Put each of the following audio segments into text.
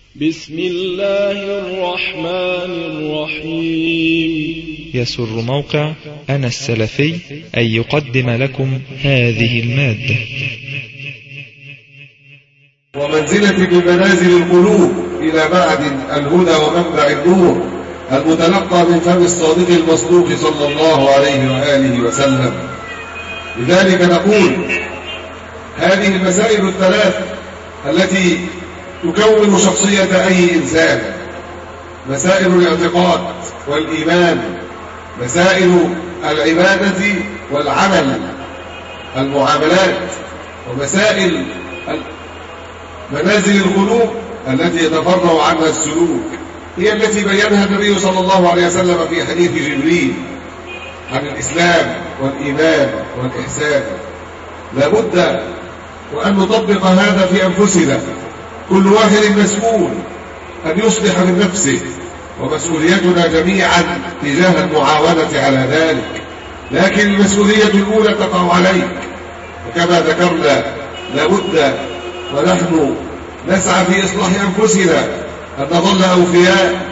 بسم الله الرحمن الرحيم. يسر موقع أنا السلفي أن يقدم لكم هذه المادة. ومنزلة بمنازل القلوب إلى معدن الهدى ومنبع النور المتلقى من فم الصادق المصدوق صلى الله عليه وآله وسلم. لذلك نقول هذه المسائل الثلاث التي تكون شخصية أي إنسان: مسائل الاعتقاد والإيمان، مسائل العبادة والعمل، المعاملات، ومسائل منازل القلوب التي يتفرع عنها السلوك، هي التي بينها النبي صلى الله عليه وسلم في حديث جبريل عن الإسلام والإيمان والإحسان. لابد وأن نطبق هذا في أنفسنا. كل واحد مسؤول أن يصلح من نفسه، ومسؤوليتنا جميعا تجاه المعاونة على ذلك، لكن المسؤولية الأولى تقع عليك. وكما ذكرنا لابد ونحن نسعى في إصلاح أنفسنا أن نظل أوفياء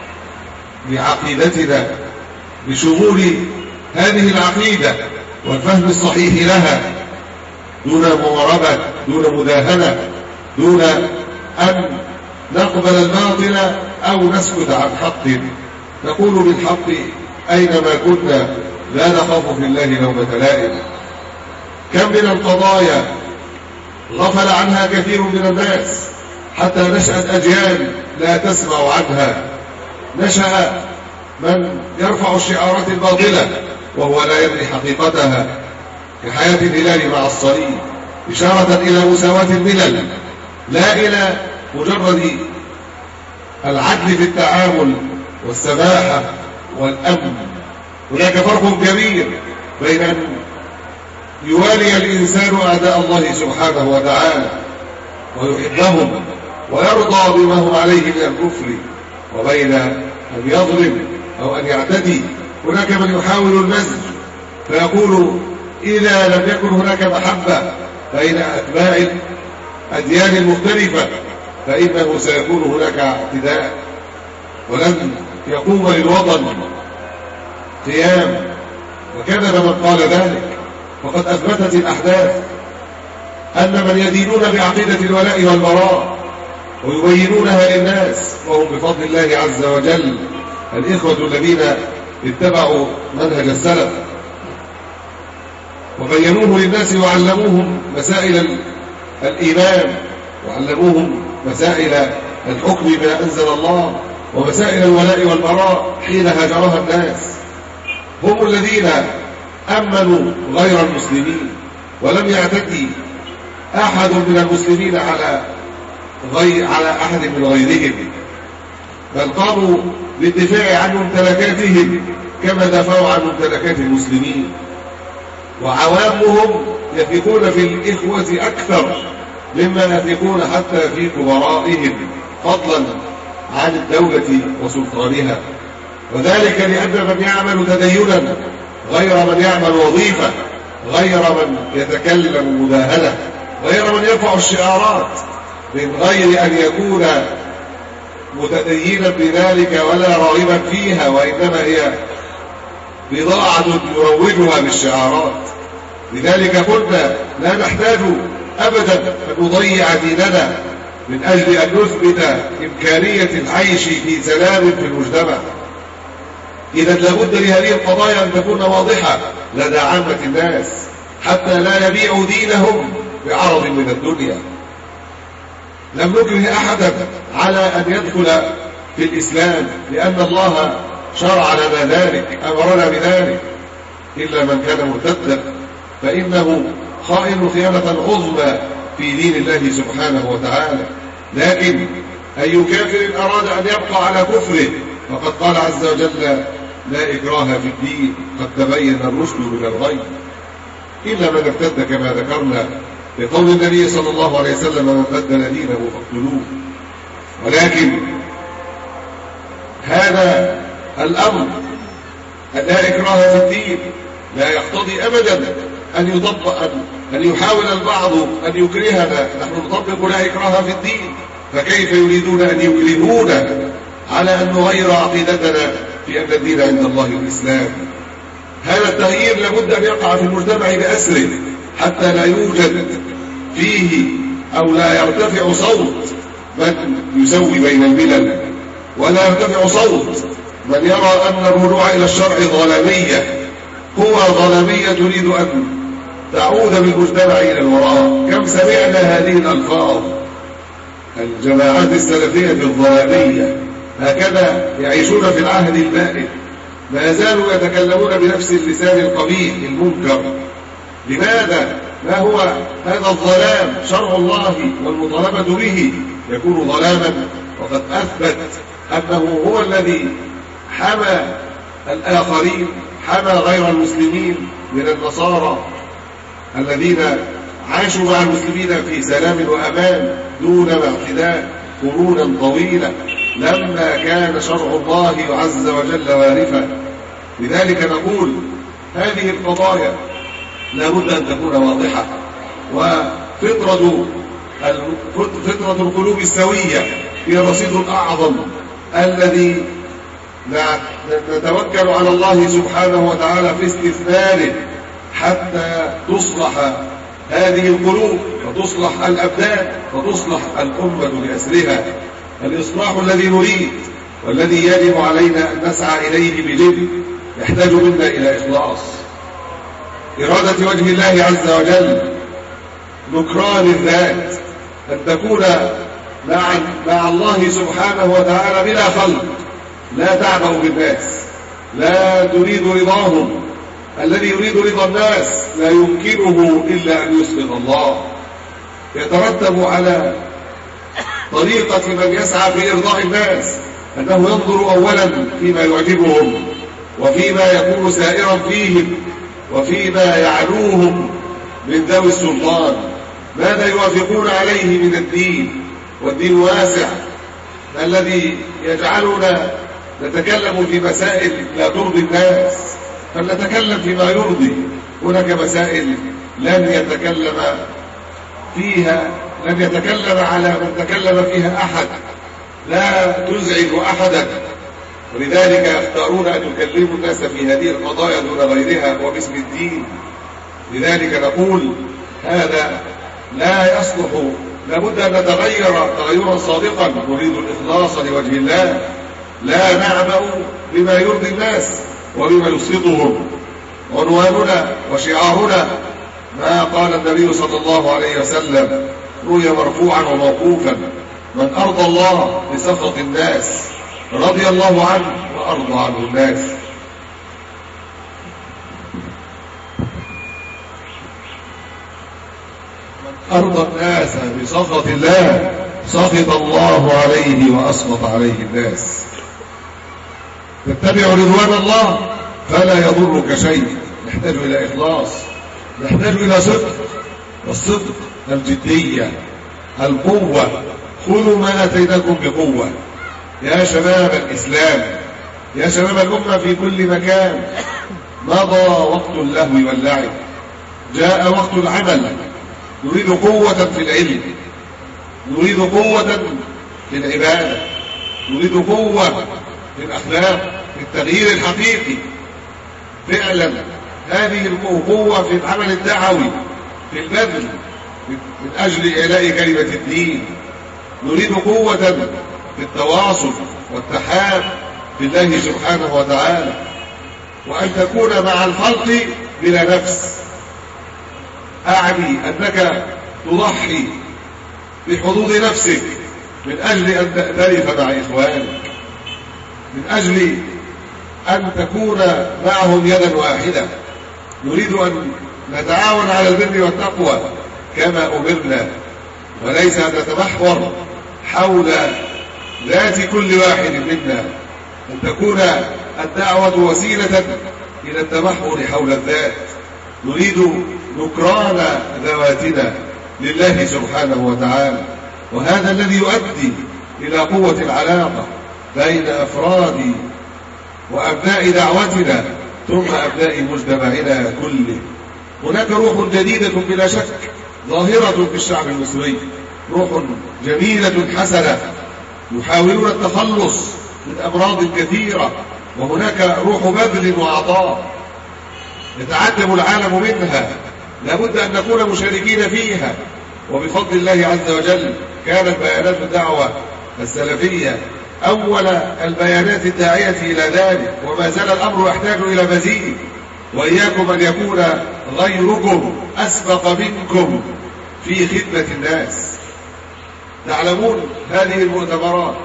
بعقيدتنا، بشمول هذه العقيدة والفهم الصحيح لها، دون مواربة، دون مداهنة، دون أن نقبل الباطل أو نسكت عن حق. نقول بالحق أينما كنا، لا نخاف في الله لومة لائم. كم من القضايا غفل عنها كثير من الناس، حتى نشأت أجيال لا تسمع عنها. نشأ من يرفع الشعارات الباطلة وهو لا يدري حقيقتها، كحياة الهلال مع الصليب، إشارة إلى مساواة الملل، لا إلى مجرد العدل في التعامل والسماحة والأمن. هناك فرق كبير بين أن يوالي الإنسان أعداء الله سبحانه وتعالى ويحبهم ويرضى بما هم عليه من الكفر، وبين أن يظلم أو أن يعتدي. هناك من يحاول المزج فيقول إذا لم يكن هناك محبة بين أتباع الأديان المختلفة فإنه سيكون هناك اعتداء، ولن يقوم للوطن قيام. وكذب من قال ذلك، وقد أثبتت الأحداث أن من يدينون بعقيدة الولاء والبراء ويبينونها للناس وهم بفضل الله عز وجل الإخوة الذين اتبعوا منهج السلف وبينوه للناس وعلموهم مسائل الإيمان، وعلموهم مسائل الحكم بما أنزل الله، ومسائل الولاء والبراء حين هاجرها الناس. هم الذين أمنوا غير المسلمين، ولم يعتدي أحد من المسلمين على أحد من غيرهم، بل قاموا بالدفاع عن ممتلكاتهم كما دافعوا عن ممتلكات المسلمين. وعوامهم يثقون في الإخوة أكثر مما يثقون حتى في كبرائهم، فضلا عن الدولة وسلطانها. وذلك لأن من يعمل تدينا غير من يعمل وظيفة، غير من يتكلم مداهنة، غير من يرفع الشعارات، من غير أن يكون متدينا بذلك ولا راغبا فيها، وإنما هي بضاعة يروجها بالشعارات. لذلك قلنا لا نحتاج أبدا أن نضيع ديننا من أجل أن نثبت إمكانية العيش في سلام في المجتمع. إذا لابد لهذه القضايا أن تكون واضحة لدى عامة الناس، حتى لا يبيعوا دينهم بعرض من الدنيا. لم نكره أحدا على أن يدخل في الإسلام، لأن الله شرع لنا ذلك، أمرنا بذلك، إلا من كان مرتدا فإنه خائن خيانة عظمى في دين الله سبحانه وتعالى. لكن أي كافر أراد أن يبقى على كفره فقد قال عز وجل: لا إكراه في الدين، قد تبين الرشد من الغي، إلا من ارتد كما ذكرنا بقول النبي صلى الله عليه وسلم: من بدل دينه فاقتلوه. ولكن هذا الأمر لا إكراه في الدين لا يقتضي أبدا أن يحاول البعض أن يكرهنا. نحن نطبق لا إكراه في الدين، فكيف يريدون أن يكرهونا على أن نغير عقيدتنا في أن الدين عند الله الإسلام؟ هذا التغيير لابد أن يقع في المجتمع بأسره حتى لا يوجد فيه أو لا يرتفع صوت من يسوي بين الملل، ولا يرتفع صوت من يرى أن الرجوع إلى الشرع ظلامية، قوى ظلامية تريد أن تعود بالمجتمع إلى الوراء. كم سمعنا هذه الألفاظ، الجماعات السلفية الظلامية، هكذا يعيشون في العهد البائد، ما زالوا يتكلمون بنفس اللسان القبيح المنكر. لماذا؟ ما هو هذا الظلام؟ شرع الله والمطالبة به يكون ظلاما، وقد أثبت أنه هو الذي حمى الآخرين، حمى غير المسلمين من النصارى الذين عاشوا مع المسلمين في سلام وأمان دون اعتداء قرونا طويلة لما كان شرع الله عز وجل وارفا. لذلك نقول هذه القضايا لابد أن تكون واضحة، وفطرة القلوب السوية هي الرصيد الأعظم الذي نتوكل على الله سبحانه وتعالى في استثماره حتى تصلح هذه القلوب وتصلح الأبدان وتصلح الأمة بأسرها. الإصلاح الذي نريد والذي يجب علينا أن نسعى إليه بجد يحتاج منا إلى إخلاص، إرادة وجه الله عز وجل، نكران الذات، أن تكون مع الله سبحانه وتعالى بلا خلق، لا تعبأ بالناس، لا تريد رضاهم. الذي يريد رضا الناس لا يمكنه إلا أن يسقط الله. يترتب على طريقة من يسعى في إرضاء الناس أنه ينظر أولا فيما يعجبهم، وفيما يكون سائرا فيهم، وفيما يعلوهم من ذوي السلطان، ماذا يوافقون عليه من الدين، والدين واسع الذي يجعلنا نتكلم في مسائل لا ترضي الناس، فلنتكلم فيما يرضي. هناك مسائل لن يتكلم على من تكلم فيها أحد، لا تزعج أحدا، ولذلك يختارون أن يكلموا الناس في هذه القضايا دون غيرها وباسم الدين. لذلك نقول هذا لا يصلح، لابد أن نتغير تغيرا صادقا، نريد الإخلاص لوجه الله، لا نعبأ بما يرضي الناس وبما يسخطهم. عنواننا وشعارنا ما قال النبي صلى الله عليه وسلم، روي مرفوعا وموقوفا: من أرضى الله بسخط الناس رضي الله عنه وأرضى عنه الناس. من أرضى الناس بسخط الله سخط الله عليه وأسخط عليه الناس. تتبع رضوان الله فلا يضرك شيء. نحتاج إلى إخلاص، نحتاج إلى صدق، والصدق الجدية، القوة. خذوا ما أتيناكم بقوة يا شباب الإسلام، يا شباب الأمة في كل مكان. مضى وقت اللهو واللعب، جاء وقت العمل. نريد قوة في العلم، نريد قوة في العبادة، نريد قوة في الأخلاق، في التغيير الحقيقي. فعلا هذه القوة في العمل الدعوي، في البذل من أجل إعلاء كلمة الدين. نريد قوة في التواصل والتحاب بالله سبحانه وتعالى، وأن تكون مع الخلق بلا نفس. أعني أنك تضحي بحظوظ نفسك من أجل أن تأتلف مع إخوانك، من أجل أن تكون معهم يدا واحدة. نريد أن نتعاون على البر والتقوى كما أمرنا، وليس أن نتمحور حول ذات كل واحد منا، أن تكون الدعوة وسيلة إلى التمحور حول الذات. نريد نكران ذواتنا لله سبحانه وتعالى، وهذا الذي يؤدي إلى قوة العلاقة بين أفراد وأبناء دعوتنا ثم أبناء مجتمعنا كله. هناك روح جديدة بلا شك ظاهرة في الشعب المصري، روح جميلة حسنة، يحاولون التخلص من أمراض كثيرة، وهناك روح بذل وعطاء يتعجب العالم منها، لابد أن نكون مشاركين فيها. وبفضل الله عز وجل كانت بيانات الدعوة السلفية أول البيانات الداعية إلى ذلك، وما زال الأمر يحتاج إلى مزيد. وإياكم أن يكون غيركم أسبق منكم في خدمة الناس. تعلمون هذه المؤتمرات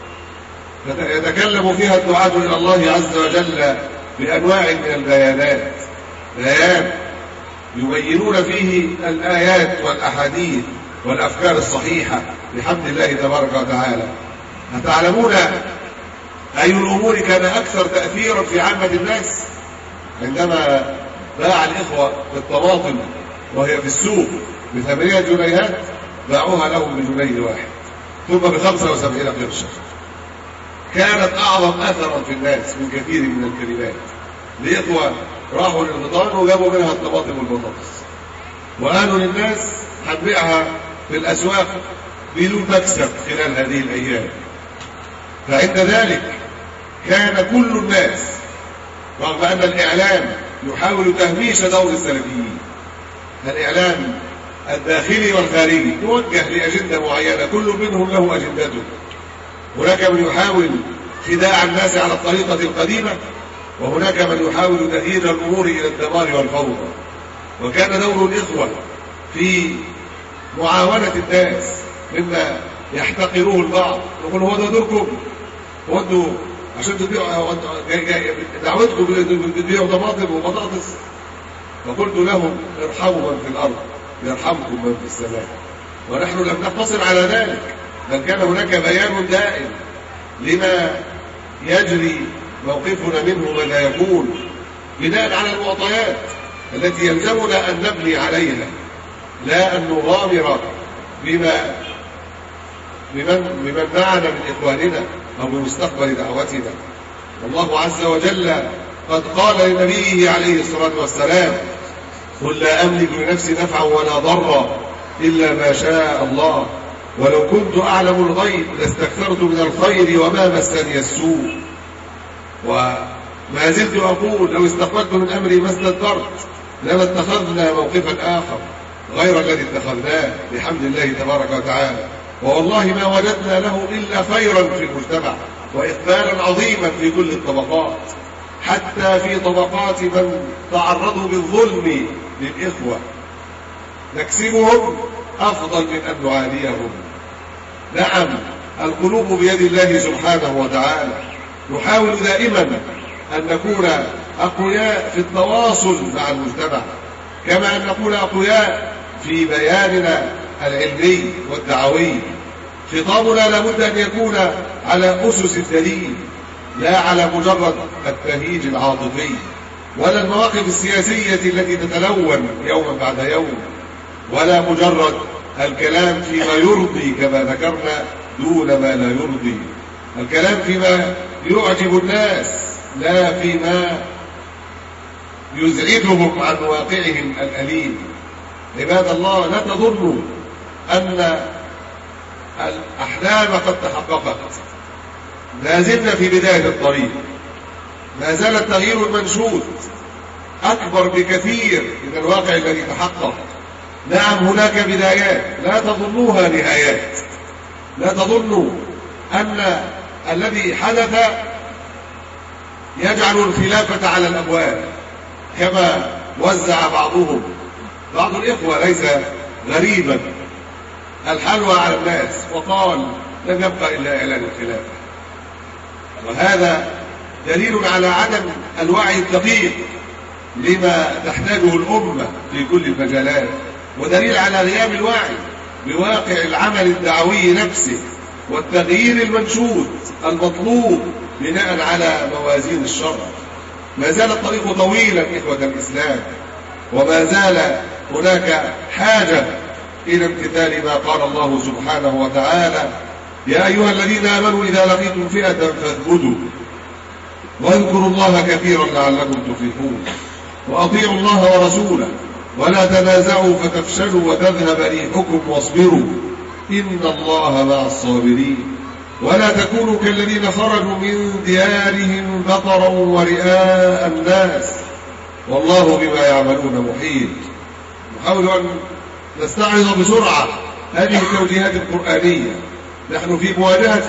يتكلم فيها الدعاة إلى الله عز وجل بأنواع من البيانات، بيان يبينون فيه الآيات والأحاديث والأفكار الصحيحة بحمد الله تبارك وتعالى. أتعلمون أي الأمور كان أكثر تأثيرا في عامة الناس؟ عندما باع الإخوة الطماطم وهي في السوق ب8 جنيهات باعوها لهم بجنيه واحد، ثم ب75 قرشا. كانت أعظم أثرا في الناس من كثير من الكلمات. الإخوة راحوا للغطان وجابوا منها الطماطم والبطاطس، وقالوا للناس هنبيعها في الأسواق بدون مكسب خلال هذه الأيام. فعند ذلك كان كل الناس، رغم أن الإعلام يحاول تهميش دور السلفيين، الإعلام الداخلي والخارجي يوجه لأجندة معينة، كل منهم له أجندته. هناك من يحاول خداع الناس على الطريقة القديمة، وهناك من يحاول تأييد الأمور إلى الدمار والفوضى. وكان دور الإخوة في معاونة الناس مما يحتقروه البعض، يقول هو ده دوركم، هو انتوا عشان تبيعوا دعوتكم بتبيعوا طماطم وبطاطس؟ فقلت لهم ارحموا من في الأرض يرحمكم من في السماء. ونحن لم نقتصر على ذلك، بل كان هناك بيان دائم لما يجري موقفنا منه ولا يكون، بناء على المعطيات التي يلزمنا أن نبني عليها، لا أن نغامر بمن معنا من إخواننا أو بمستقبل دعوتنا. والله عز وجل قد قال لنبيه عليه الصلاة والسلام: قل لا أملك لنفسي نفعا ولا ضرا إلا ما شاء الله ولو كنت أعلم الغيب لاستكثرت من الخير وما مسني السوء. وما زلت أقول لو استقبلت من أمري ما استدبرت لما اتخذنا موقفا آخر غير الذي اتخذناه بحمد الله تبارك وتعالى. والله ما وجدنا له إلا خيرا في المجتمع وإقبالا عظيما في كل الطبقات، حتى في طبقات من تعرضوا بالظلم للإخوة نكسبهم أفضل من أن نعاديهم. نعم، القلوب بيد الله سبحانه وتعالى. نحاول دائما أن نكون أقوياء في التواصل مع المجتمع، كما أن نكون أقوياء في بياننا العلمي والدعوي. خطابنا لابد أن يكون على أسس الدليل، لا على مجرد التهيج العاطفي ولا المواقف السياسية التي تتلون يوما بعد يوم، ولا مجرد الكلام فيما يرضي كما ذكرنا دون ما لا يرضي، الكلام فيما يعجب الناس لا فيما يزعجهم عن واقعهم الأليم. عباد الله، لا تظنوا أن الأحلام قد تحققت، ما زلنا في بداية الطريق، ما زال التغيير المنشود أكبر بكثير من الواقع الذي تحقق. نعم، هناك بدايات، لا تظنوها نهايات. لا تظنوا أن الذي حدث يجعل الخلافة على الأبواب كما وزع بعض الإخوة ليس غريبا الحلوى على الناس وقال لم يبقى إلا إعلان الخلافة. وهذا دليل على عدم الوعي الدقيق لما تحتاجه الأمة في كل المجالات، ودليل على غياب الوعي بواقع العمل الدعوي نفسه والتغيير المنشود المطلوب بناء على موازين الشرع. ما زال الطريق طويلا إخوة الإسلام، وما زال هناك حاجة إلى امتثال ما قال الله سبحانه وتعالى: يا أيها الذين آمنوا إذا لقيتم فئة فاثبتوا واذكروا الله كثيرا لعلكم تفلحون وأطيعوا الله ورسوله ولا تنازعوا فتفشلوا وتذهب ريحكم واصبروا إن الله مع الصابرين. ولا تكونوا كالذين خرجوا من ديارهم بطرا ورئاء الناس والله بما يعملون محيط. نحاول أن نستعرض بسرعة هذه التوجيهات القرآنية. نحن في مواجهة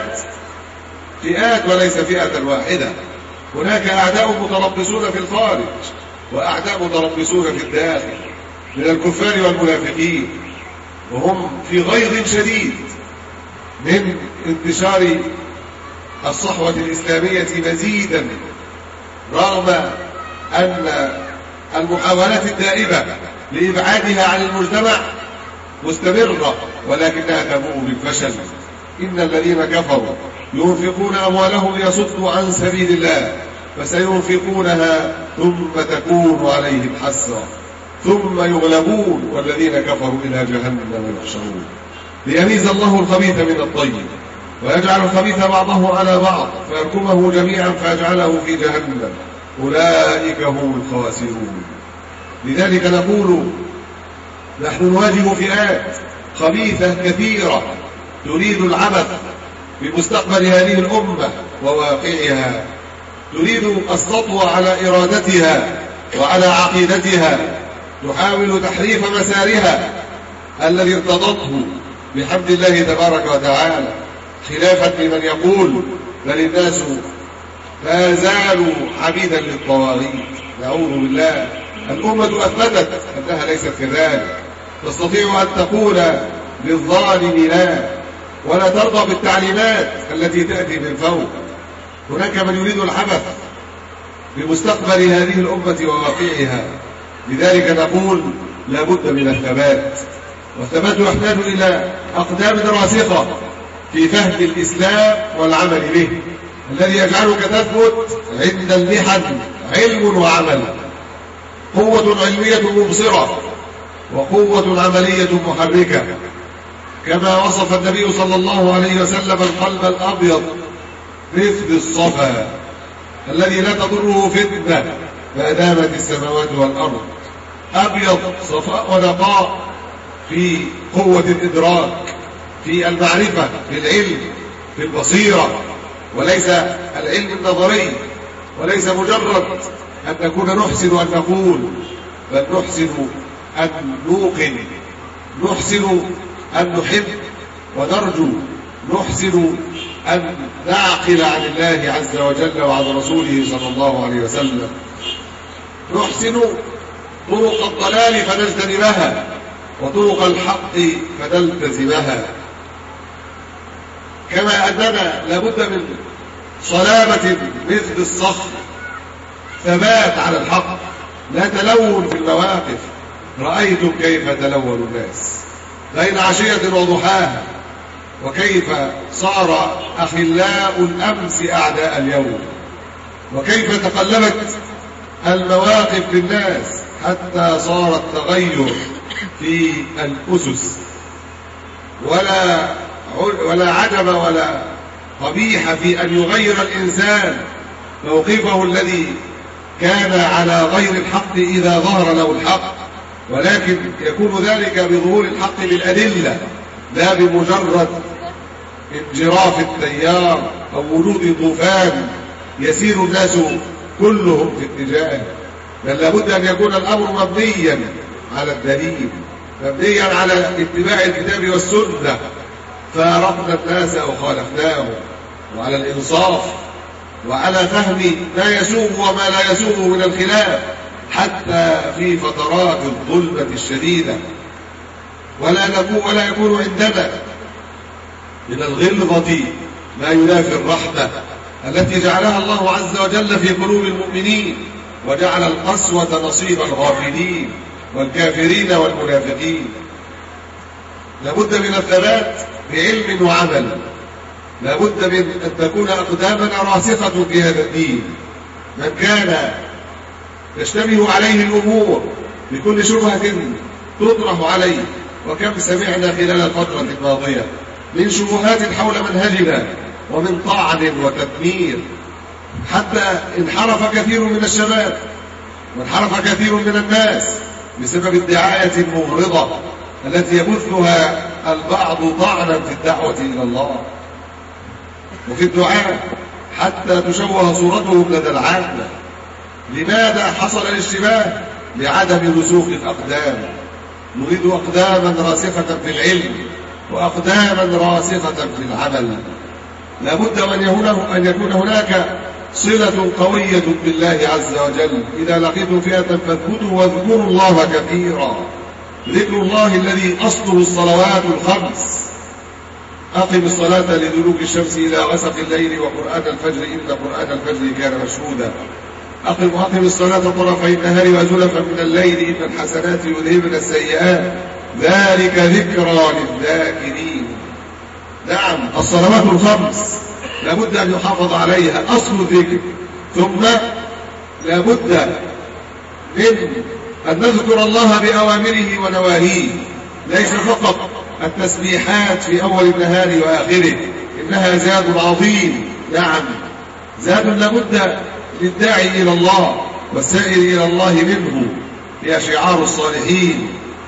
فئات وليس فئة واحدة. هناك أعداء متربصون في الخارج وأعداء متربصون في الداخل من الكفار والمنافقين، وهم في غيظ شديد من انتشار الصحوة الإسلامية مزيدا، رغم أن المحاولات الدائبة لإبعادها عن المجتمع مستمرة، ولكنها تبوء بالفشل. إن الذين كفروا ينفقون أموالهم ليصدوا عن سبيل الله فسينفقونها ثم تكون عليهم حسرة ثم يغلبون والذين كفروا إلى جهنم يحشرون. ليميز الله الخبيث من الطيب ويجعل الخبيث بعضه على بعض فيركمه جميعا فيجعله في جهنم أولئك هم الخاسرون. لذلك نقول نحن نواجه فئات خبيثة كثيرة تريد العبث بمستقبل هذه الأمة وواقعها، تريد السطو على إرادتها وعلى عقيدتها، تحاول تحريف مسارها الذي ارتضته بحمد الله تبارك وتعالى، خلافا لمن يقول بل الناس لا زالوا عبيدا للطواغيت. نعوذ بالله. الأمة أثبتت أنها ليست كذلك، تستطيع أن تقول للظالم لا ولا ترضى بالتعليمات التي تأتي من فوق. هناك من يريد العبث بمستقبل هذه الأمة وواقعها. لذلك نقول لا بد من الثبات، والثبات يحتاج إلى أقدام راسخة في فهم الإسلام والعمل به، الذي يجعلك تثبت عند المحن علم وعمل، قوة علمية مبصرة وقوة عملية محركة، كما وصف النبي صلى الله عليه وسلم القلب الأبيض مثل الصفا الذي لا تضره فتنة ما دامت السماوات والأرض، أبيض صفاء ونقاء في قوة الإدراك، في المعرفة، في العلم، في البصيرة، وليس العلم النظري، وليس مجرد أن نكون نحسن أن نقول، بل نحسن أن نوقن، نحسن أن نحب ونرجو، نحسن أن نعقل عن الله عز وجل وعن رسوله صلى الله عليه وسلم، نحسن طرق الضلال فنجتنبها وطرق الحق فنلتزمها. كما أننا لابد من صلابة مثل الصخر، ثبات على الحق، لا تلون في المواقف. رأيتم كيف تلون الناس بين عشية وضحاها، وكيف صار أخلاء الأمس أعداء اليوم، وكيف تقلبت المواقف للناس حتى صار التغير في الأسس. ولا عجب ولا قبيح في أن يغير الإنسان موقفه الذي كان على غير الحق إذا ظهر له الحق، ولكن يكون ذلك بظهور الحق بالأدلة لا بمجرد انجراف التيار أو وجود طوفان يسير الناس كلهم في اتجاهه، بل لابد أن يكون الأمر مبنيا على الدليل، مبنيا على اتباع الكتاب والسنة، فارقنا الناس أو خالفناهم، وعلى الإنصاف، وعلى فهم ما يسوغ وما لا يسوغ من الخلاف حتى في فترات الظلمة الشديدة. ولا يكون عندنا من الغلظة ما ينافي الرحمة التي جعلها الله عز وجل في قلوب المؤمنين، وجعل القسوة نصيب الغافلين والكافرين والمنافقين. لابد من الثبات بعلم وعمل، لابد من أن تكون أقدامنا راسخة في هذا الدين. من كان تشتبه عليه الأمور بكل شبهة تطرح عليه، وكم سمعنا خلال الفترة الماضية من شبهات حول منهجنا ومن طعن وتدمير، حتى انحرف كثير من الشباب وانحرف كثير من الناس بسبب الدعاية المغرضة التي يبثها البعض طعنا في الدعوة إلى الله وفي الدعاء حتى تشوه صورتهم لدى العامة. لماذا حصل الاشتباه؟ لعدم رسوخ الأقدام. نريد أقداما راسخة في العلم وأقداما راسخة في العمل. لابد أن يكون هناك صلة قوية بالله عز وجل. إذا لقيتم فئة فاثبتوا واذكروا الله كثيرا. ذكر الله الذي أصله الصلوات الخمس. أقم الصلاة لدلوك الشمس إلى غسق الليل وقرآن الفجر إن قرآن الفجر كان مشهودا. أقم الصلاة طرفي النهار وزلفا من الليل إن الحسنات يذهبن السيئات ذلك ذكرى للذاكرين. نعم، الصلوات الخمس لابد أن يحافظ عليها، أصل الذكر. ثم لابد من أن نذكر الله بأوامره ونواهيه، ليس فقط التسبيحات في أول النهار وآخره، إنها زاد عظيم. نعم، زاد لابد للداعي إلى الله والسائر إلى الله منه، هي شعار الصالحين.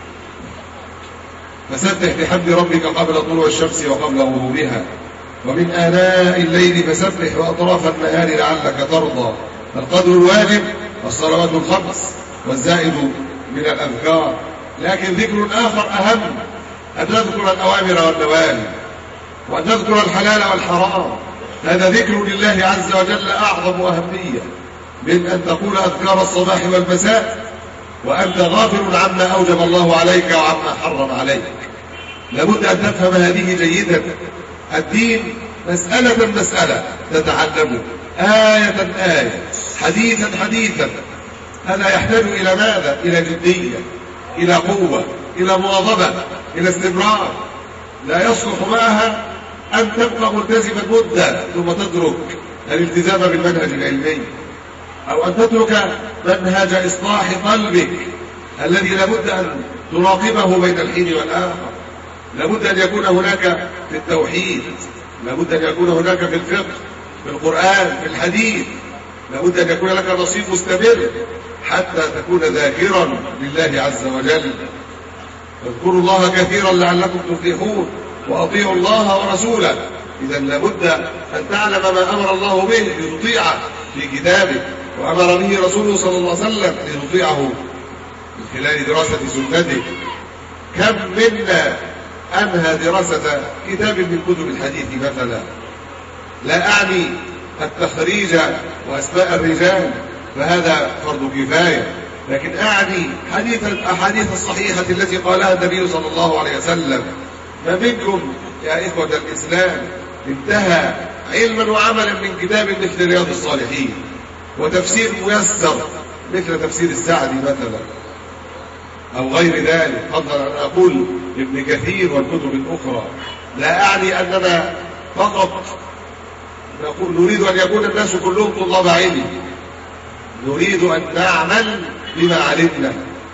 فسبح بحمد ربك قبل طلوع الشمس وقبل غروبها ومن آناء الليل فسبح وأطراف النهار لعلك ترضى. القدر الواجب والصلوات الخمس والزائد من الأذكار. لكن ذكر آخر أهم، أن نذكر الأوامر والنواهي وأن نذكر الحلال والحرام. هذا ذكر لله عز وجل أعظم أهمية من أن تقول أذكار الصباح والمساء وأنت غافل عما أوجب الله عليك وعما حرم عليك. لابد أن تفهم هذه جيدا. الدين مسألة تتعلم آية آية، حديثا حديثا. هذا يحتاج إلى ماذا؟ إلى جدية، إلى قوة، إلى مواظبة، إلى استمرار. لا يصلح معها أن تبقى ملتزما مدة ثم تترك الالتزام بالمنهج العلمي، أو أن تترك منهج إصلاح قلبك الذي لابد أن تراقبه بين الحين والآخر. لابد أن يكون هناك في التوحيد، لابد أن يكون هناك في الفقه، في القرآن، في الحديث. لابد أن يكون لك نصيب مستمر حتى تكون ذاكرا لله عز وجل. اذكروا الله كثيرا لعلكم تفلحون وأطيعوا الله ورسوله. إذا لابد أن تعلم ما أمر الله به لتطيعه في كتابه، وأمر به رسوله صلى الله عليه وسلم لنطيعه من خلال دراسة سنته. كم منا أنهى دراسة كتاب من كتب الحديث مثلا؟ لا أعني التخريج وأسماء الرجال، فهذا فرض كفاية، لكن أعني الأحاديث الصحيحة التي قالها النبي صلى الله عليه وسلم. فمنكم يا إخوة الإسلام انتهى علما وعملا من كتاب مثل رياض الصالحين وتفسير ميسر مثل تفسير السعدي مثلا أو غير ذلك، فضلا أن أقول ابن كثير والكتب الأخرى. لا أعني أننا فقط نريد أن يكون الناس كلهم طلاب علم، نريد أن نعمل بما علمنا،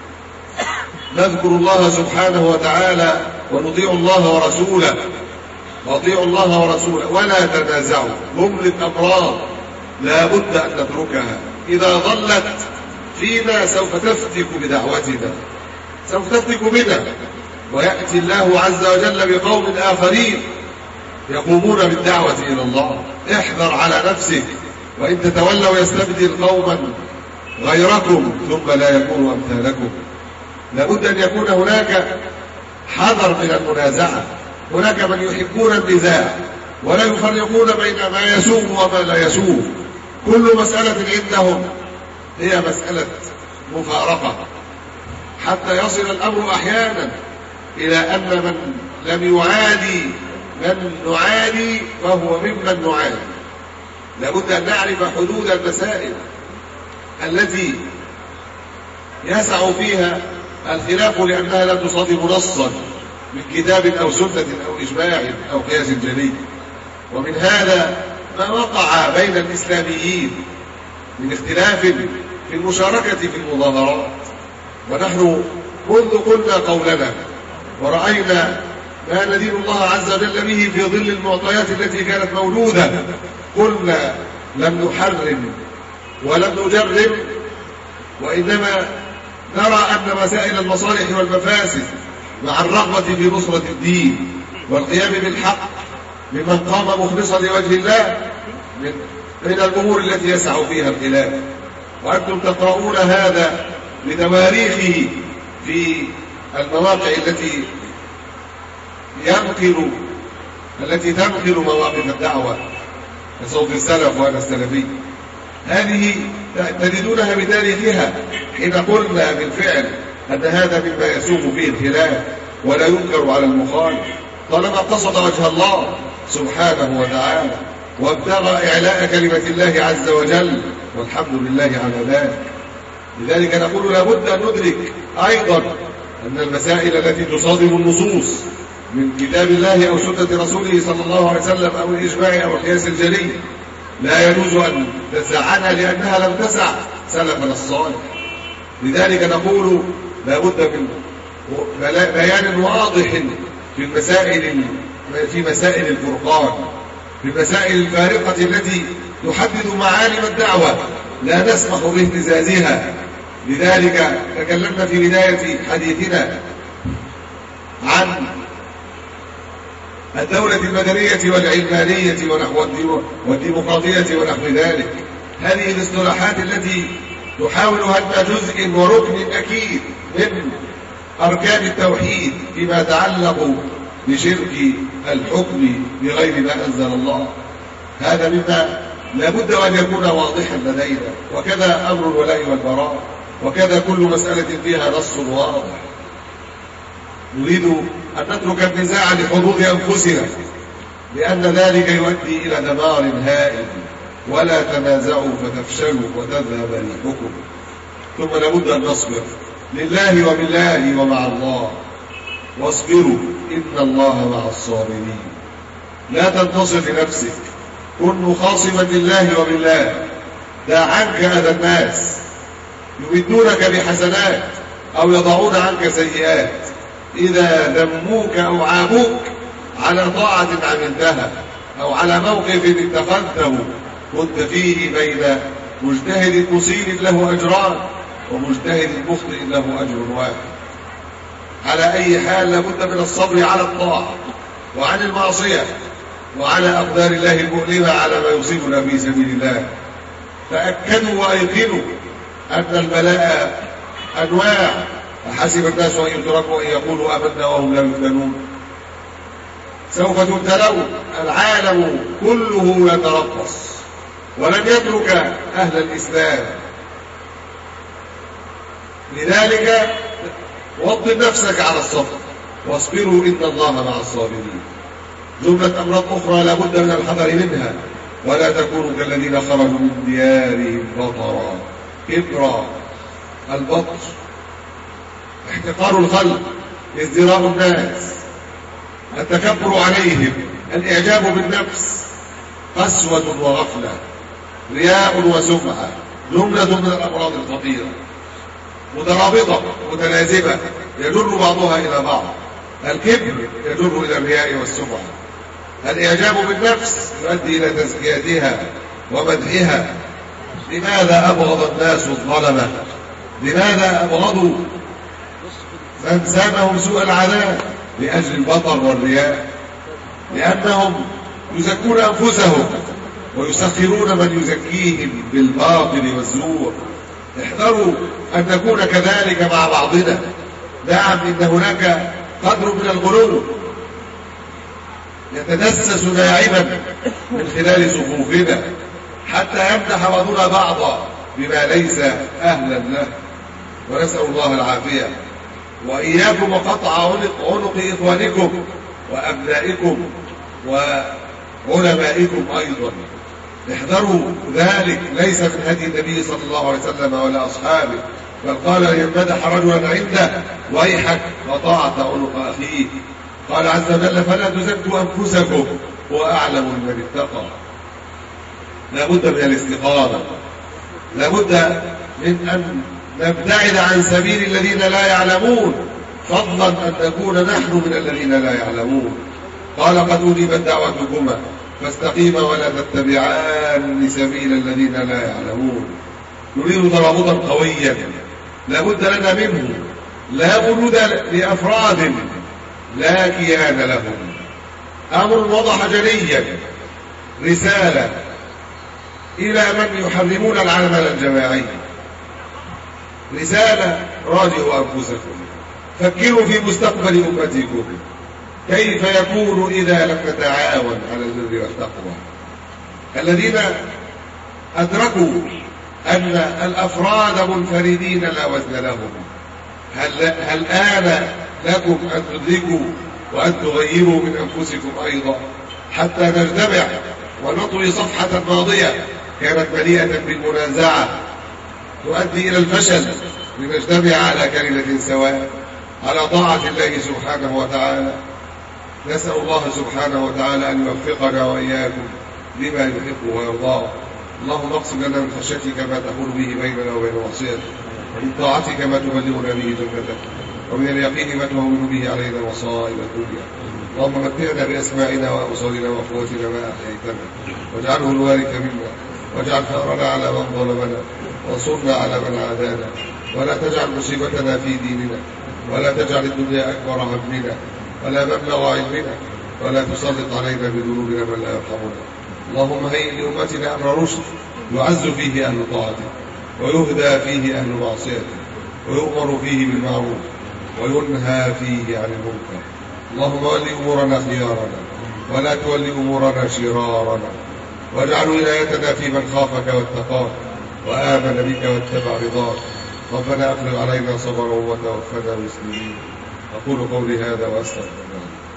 نذكر الله سبحانه وتعالى ونطيع الله ورسوله، واطيعوا الله ورسوله ولا تنازعوا. هم للأمراض لا بد أن نتركها. إذا ظلت فينا سوف تفتك بدعوتنا، سوف تفتك بنا، ويأتي الله عز وجل بقوم آخرين يقومون بالدعوة إلى الله. احذر على نفسك، وإن تتولوا يستبدل قوما غيركم ثم لا يكونوا أمثالكم. لابد أن يكون هناك حذر من المنازعة. هناك من يحبون النزاع ولا يفرقون بين ما يسوء وما لا يسوء. كل مسألة عندهم هي مسألة مفارقة، حتى يصل الأمر أحيانا إلى أن من لم يعادي من نعادي فهو ممن نعادي. لابد أن نعرف حدود المسائل التي يسع فيها الخلاف، لأنها لا تصادم نصا من كتاب أو سنة أو إجماع أو قياس جلي. ومن هذا ما وقع بين الإسلاميين من اختلاف في المشاركة في المظاهرات، ونحن منذ قلنا قولنا ورأينا ما ندين الله عز وجل به في ظل المعطيات التي كانت مولودة، قلنا لم نحرم ولم نجرم، وإنما نرى أن مسائل المصالح والمفاسد مع الرغبة في نصرة الدين والقيام بالحق ممن قام مخلصا لوجه الله من الأمور التي يسع فيها الخلاف. وأنتم تقرؤون هذا بتواريخه في المواقع التي تنقل مواقف الدعوة كصوت السلف وأنا السلفي. هذه تجدونها بتاريخها حين قلنا بالفعل أن هذا مما يسوق فيه الخلاف ولا ينكر على المخالف طالما قصد وجه الله سبحانه وتعالى وابتغى إعلاء كلمة الله عز وجل، والحمد لله على ذلك. لذلك نقول لابد أن ندرك أيضا أن المسائل التي تصادم النصوص من كتاب الله أو سنة رسوله صلى الله عليه وسلم أو الإجماع أو القياس الجلي لا يجوز أن تسعنا لأنها لم تسع سلفنا الصالح. لذلك نقول لابد من بيان واضح في مسائل الفرقان، في مسائل الفارقة التي تحدد معالم الدعوة لا نسمح باهتزازها. لذلك تكلمنا في بداية حديثنا عن الدولة المدنية والعلمانية والديمقراطية ونحو ذلك. هذه الاصطلاحات التي تحاول هدم جزء وركن أكيد من أركان التوحيد فيما يتعلق بشرك الحكم بغير ما أنزل الله. هذا مما لابد أن يكون واضحا لدينا، وكذا أمر الولاء والبراء، وكذا كل مسألة فيها نص واضح. نريد أن نترك النزاع لحظوظ أنفسنا لأن ذلك يؤدي إلى دمار هائل. ولا تنازعوا فتفشلوا وتذهب ريحكم. ثم لابد أن نصبر لله وبالله ومع الله، واصبروا إن الله مع الصابرين. لا تنتصر لنفسك، كن مخاصما لله وبالله. دع عنك أذى الناس يمدونك بحسنات أو يضعون عنك سيئات إذا ذموك أو عابوك على طاعة عملتها أو على موقف اتخذته كنت فيه بين مجتهد مصيب له أجران ومجتهد مخطئ له أجر واحد. على أي حال لابد من الصبر على الطاعة وعن المعصية وعلى أقدار الله المؤلمة على ما يصيبنا في سبيل الله. تأكدوا وأيقنوا أن البلاء أنواع. أحسب الناس أن يتركوا أن يقولوا آمنا وهم لا يفتنون. سوف تبتلون. العالم كله يترقص ولن يترك أهل الإسلام. لذلك وضب نفسك على الصبر واصبروا إن الله مع الصابرين. جملة أمراض أخرى لا بد من الحذر منها. ولا تكونوا كالذين خرجوا من ديارهم بطرا. كبرا البطر، احتقار الخلق، ازدراء الناس، التكبر عليهم، الإعجاب بالنفس، قسوة وغفلة، رياء وسمعة، جملة من الأمراض الخطيرة مترابطة متلازمة يجر بعضها إلى بعض. الكبر يجر إلى الرياء والسمعة. الإعجاب بالنفس يؤدي إلى تزكيتها ومدحها. لماذا أبغض الناس الظلمة؟ لماذا أبغضوا من سامهم سوء العذاب؟ لأجل البطر والرياء، لأنهم يزكون أنفسهم ويسخرون من يزكيهم بالباطل والزور. احذروا أن نكون كذلك مع بعضنا. نعم إن هناك قدر من الغلو يتدسس ناعما من خلال صفوفنا حتى يمدح بعضنا بعضا بما ليس أهلا له، ونسأل الله العافية. وإياكم وقطع عنق إخوانكم وأبنائكم وعلمائكم أيضا. احذروا ذلك، ليس من هدي النبي صلى الله عليه وسلم ولا أصحابه. بل قال إن مدح رجلا عنده ويحك قطعت عنق أخيه. قال عز وجل فلا تزكوا أنفسكم هو أعلم من اتقى. لابد من الاستقامة، لابد من أن نبتعد عن سبيل الذين لا يعلمون، فضلا أن نكون نحن من الذين لا يعلمون. قال قد أجيبت دعوتكما فاستقيما ولا تتبعان سبيل الذين لا يعلمون. نريد ترابطا قويا لا بد لنا منه. لا بد لأفراد لا كيان لهم. أمر وضح جليا رسالة إلى من يحرمون العمل الجماعي، رسالة: راجعوا أنفسكم، فكروا في مستقبل أمتكم، كيف يكون إذا لم نتعاون على البر والتقوى. الذين أدركوا أن الأفراد منفردين لا وزن لهم، هل آن لكم أن تدركوا وأن تغيروا من أنفسكم أيضا حتى نجتمع ونطوي صفحة ماضية كانت مليئة بالمنازعة تؤدي إلى الفشل، لنجتمع على كلمة سواء على طاعة الله سبحانه وتعالى. نسأل الله سبحانه وتعالى أن يوفقنا وإياكم لما يحب ويرضاه. اللهم اقسم لنا من خشيتك ما تحول به بيننا وبين معصيتك، ومن طاعتك ما تبلغنا به جنتك، ومن اليقين ما تهون به علينا مصائب الدنيا. اللهم متعنا بأسماعنا وأبصارنا وقوتنا ما أحييتنا، واجعله الوارث منا، واجعل ثأرنا على من ظلمنا، وانصرنا على من عادانا، ولا تجعل مصيبتنا في ديننا، ولا تجعل الدنيا أكبر همنا ولا مبلغ علمنا، ولا تسلط علينا بذنوبنا من لا يرحمنا. اللهم هيئ لأمتنا أمر رشد يعز فيه أهل طاعتك، ويهدى فيه أهل معصيتك، ويؤمر فيه بالمعروف وينهى فيه عن المنكر. اللهم ول أمورنا خيارنا، ولا تول أمورنا شرارنا، واجعل ولايتنا في من خافك واتقاك وآمن بك واتبع رضاك. ربنا أفرغ علينا صبرا وتوفنا مسلمين. أقول قولي هذا وأستغفر الله.